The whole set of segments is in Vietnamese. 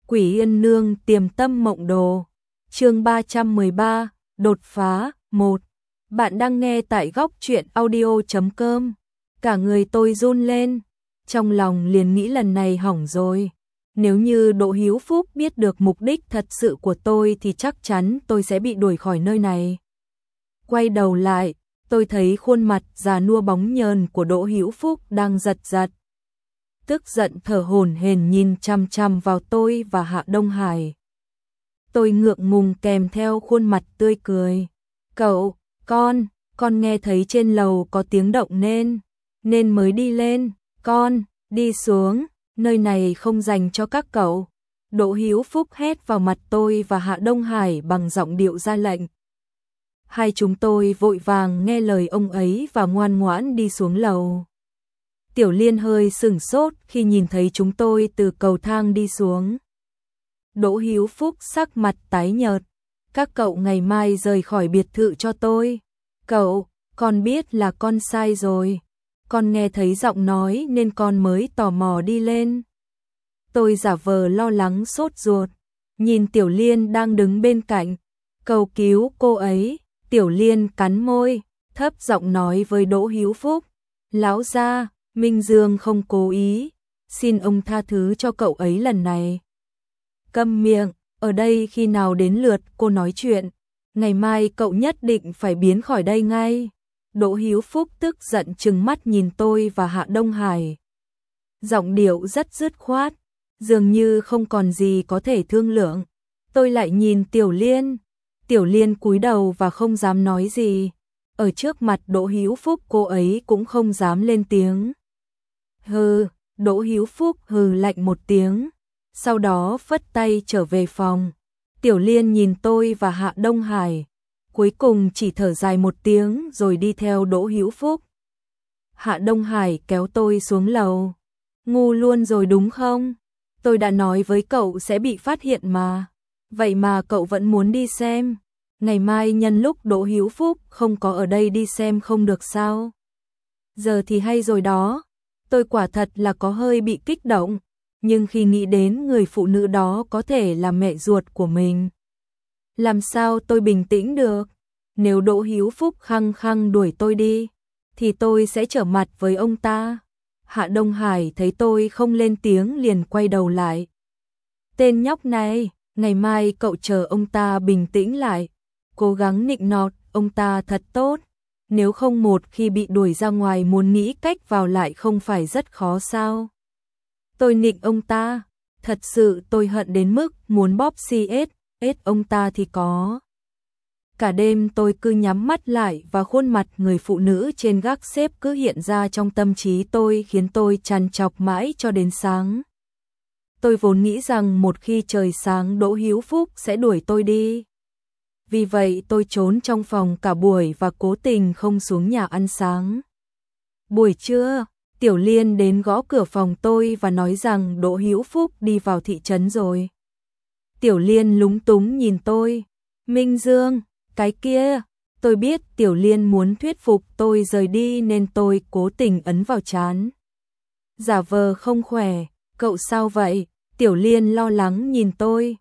Quỷ Yên Nương Tiềm Tâm Mộng Đồ. Chương 313, đột phá 1. Bạn đang nghe tại góc truyện audio.com. Cả người tôi run lên, trong lòng liền nghĩ lần này hỏng rồi. Nếu như Đỗ Hiếu Phúc biết được mục đích thật sự của tôi thì chắc chắn tôi sẽ bị đuổi khỏi nơi này. Quay đầu lại, tôi thấy khuôn mặt già nua bóng nhờn của Đỗ Hiếu Phúc đang giật giật. Tức giận thở hổn hển nhìn chằm chằm vào tôi và Hạ Đông Hải. Tôi ngượng ngùng kèm theo khuôn mặt tươi cười. Cậu, con nghe thấy trên lầu có tiếng động nên mới đi lên. Con, đi xuống, nơi này không dành cho các cậu. Đỗ Hiếu Phúc hét vào mặt tôi và Hạ Đông Hải bằng giọng điệu ra lệnh. Hai chúng tôi vội vàng nghe lời ông ấy và ngoan ngoãn đi xuống lầu. Tiểu Liên hơi sửng sốt khi nhìn thấy chúng tôi từ cầu thang đi xuống. Đỗ Hiếu Phúc sắc mặt tái nhợt. Các cậu ngày mai rời khỏi biệt thự cho tôi. Cậu, con biết là con sai rồi. Con nghe thấy giọng nói nên con mới tò mò đi lên. Tôi giả vờ lo lắng sốt ruột, nhìn Tiểu Liên đang đứng bên cạnh, cầu cứu cô ấy. Tiểu Liên cắn môi, thấp giọng nói với Đỗ Hiếu Phúc. Lão gia, Minh Dương không cố ý, xin ông tha thứ cho cậu ấy lần này. Câm miệng, ở đây khi nào đến lượt cô nói chuyện, ngày mai cậu nhất định phải biến khỏi đây ngay. Đỗ Hiếu Phúc tức giận trừng mắt nhìn tôi và Hạ Đông Hải. Giọng điệu rất dứt khoát, dường như không còn gì có thể thương lượng. Tôi lại nhìn Tiểu Liên. Tiểu Liên cúi đầu và không dám nói gì. Ở trước mặt Đỗ Hiếu Phúc cô ấy cũng không dám lên tiếng. Hừ, Đỗ Hiếu Phúc hừ lạnh một tiếng, sau đó phất tay trở về phòng. Tiểu Liên nhìn tôi và Hạ Đông Hải, cuối cùng chỉ thở dài một tiếng rồi đi theo Đỗ Hiếu Phúc. Hạ Đông Hải kéo tôi xuống lầu. Ngu luôn rồi đúng không? Tôi đã nói với cậu sẽ bị phát hiện mà. Vậy mà cậu vẫn muốn đi xem. Ngày mai nhân lúc Đỗ Hiếu Phúc không có ở đây đi xem không được sao? Giờ thì hay rồi đó. Tôi quả thật là có hơi bị kích động, nhưng khi nghĩ đến người phụ nữ đó có thể là mẹ ruột của mình, làm sao tôi bình tĩnh được? Nếu Đỗ Hiếu Phúc khăng khăng đuổi tôi đi, thì tôi sẽ trở mặt với ông ta. Hạ Đông Hải thấy tôi không lên tiếng liền quay đầu lại. Tên nhóc này, ngày mai cậu chờ ông ta bình tĩnh lại, cố gắng nịnh nọt ông ta thật tốt. Nếu không một khi bị đuổi ra ngoài muốn nghĩ cách vào lại không phải rất khó sao? Tôi nịnh ông ta, thật sự tôi hận đến mức muốn bóp CS ông ta thì có. Cả đêm tôi cứ nhắm mắt lại và khuôn mặt người phụ nữ trên gác xếp cứ hiện ra trong tâm trí tôi khiến tôi trằn trọc mãi cho đến sáng. Tôi vốn nghĩ rằng một khi trời sáng Đỗ Hiếu Phúc sẽ đuổi tôi đi. Vì vậy tôi trốn trong phòng cả buổi và cố tình không xuống nhà ăn sáng. Buổi trưa, Tiểu Liên đến gõ cửa phòng tôi và nói rằng Đỗ Hiếu Phúc đi vào thị trấn rồi. Tiểu Liên lúng túng nhìn tôi. Minh Dương, cái kia. Tôi biết Tiểu Liên muốn thuyết phục tôi rời đi nên tôi cố tình ấn vào trán. Giả vờ không khỏe, cậu sao vậy? Tiểu Liên lo lắng nhìn tôi.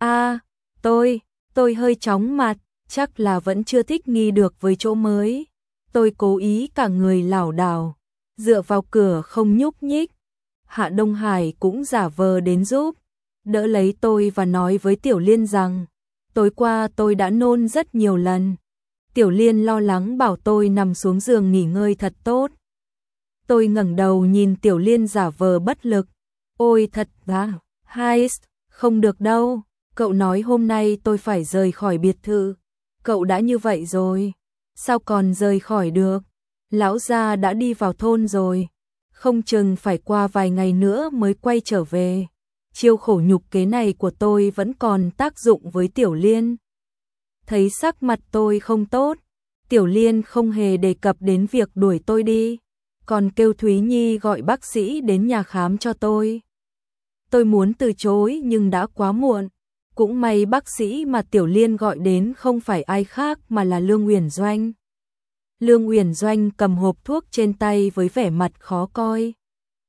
Tôi hơi chóng mặt, chắc là vẫn chưa thích nghi được với chỗ mới. Tôi cố ý cả người lảo đảo, dựa vào cửa không nhúc nhích. Hạ Đông Hải cũng giả vờ đến giúp, đỡ lấy tôi và nói với Tiểu Liên rằng tối qua tôi đã nôn rất nhiều lần. Tiểu Liên lo lắng bảo tôi nằm xuống giường nghỉ ngơi thật tốt. Tôi ngẩng đầu nhìn Tiểu Liên giả vờ bất lực. Ôi thật ra, không được đâu. Cậu nói hôm nay tôi phải rời khỏi biệt thự. Cậu đã như vậy rồi, sao còn rời khỏi được? Lão gia đã đi vào thôn rồi, không chừng phải qua vài ngày nữa mới quay trở về. Chiêu khổ nhục kế này của tôi vẫn còn tác dụng với Tiểu Liên. Thấy sắc mặt tôi không tốt, Tiểu Liên không hề đề cập đến việc đuổi tôi đi, còn kêu Thúy Nhi gọi bác sĩ đến nhà khám cho tôi. Tôi muốn từ chối nhưng đã quá muộn. Cũng may bác sĩ mà Tiểu Liên gọi đến không phải ai khác mà là Lương Uyển Doanh. Lương Uyển Doanh cầm hộp thuốc trên tay với vẻ mặt khó coi.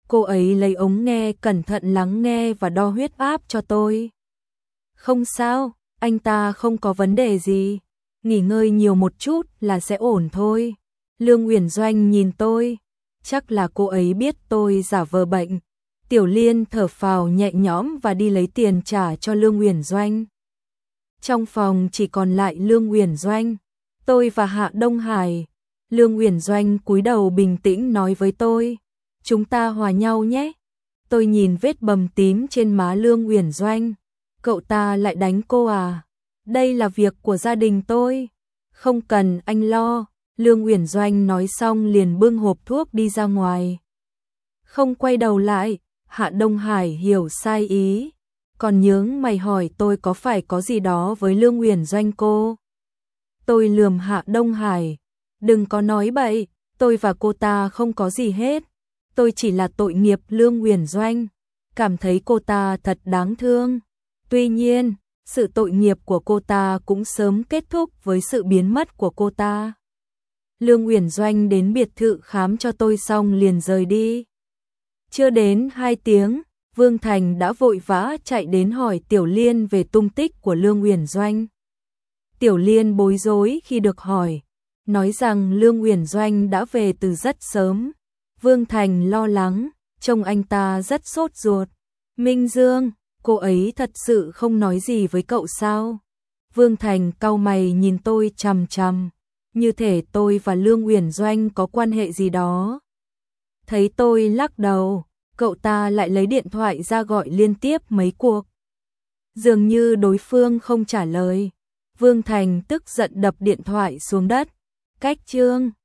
Cô ấy lấy ống nghe cẩn thận lắng nghe và đo huyết áp cho tôi. Không sao, anh ta không có vấn đề gì. Nghỉ ngơi nhiều một chút là sẽ ổn thôi. Lương Uyển Doanh nhìn tôi. Chắc là cô ấy biết tôi giả vờ bệnh. Tiểu Liên thở phào nhẹ nhõm và đi lấy tiền trả cho Lương Uyển Doanh. Trong phòng chỉ còn lại Lương Uyển Doanh, tôi và Hạ Đông Hải. Lương Uyển Doanh cúi đầu bình tĩnh nói với tôi, chúng ta hòa nhau nhé. Tôi nhìn vết bầm tím trên má Lương Uyển Doanh. Cậu ta lại đánh cô à? Đây là việc của gia đình tôi. Không cần anh lo. Lương Uyển Doanh nói xong liền bưng hộp thuốc đi ra ngoài. Không quay đầu lại, Hạ Đông Hải hiểu sai ý. Còn nhướng mày hỏi tôi có phải có gì đó với Lương Uyển Doanh cô. Tôi lườm Hạ Đông Hải. Đừng có nói bậy, tôi và cô ta không có gì hết. Tôi chỉ là tội nghiệp Lương Uyển Doanh. Cảm thấy cô ta thật đáng thương. Tuy nhiên, sự tội nghiệp của cô ta cũng sớm kết thúc với sự biến mất của cô ta. Lương Uyển Doanh đến biệt thự khám cho tôi xong liền rời đi. Chưa đến 2 tiếng, Vương Thành đã vội vã chạy đến hỏi Tiểu Liên về tung tích của Lương Uyển Doanh. Tiểu Liên bối rối khi được hỏi, nói rằng Lương Uyển Doanh đã về từ rất sớm. Vương Thành lo lắng, trông anh ta rất sốt ruột. Minh Dương, cô ấy thật sự không nói gì với cậu sao? Vương Thành cau mày nhìn tôi chằm chằm, như thể tôi và Lương Uyển Doanh có quan hệ gì đó. Thấy tôi lắc đầu, cậu ta lại lấy điện thoại ra gọi liên tiếp mấy cuộc. Dường như đối phương không trả lời. Vương Thành tức giận đập điện thoại xuống đất. Cách chương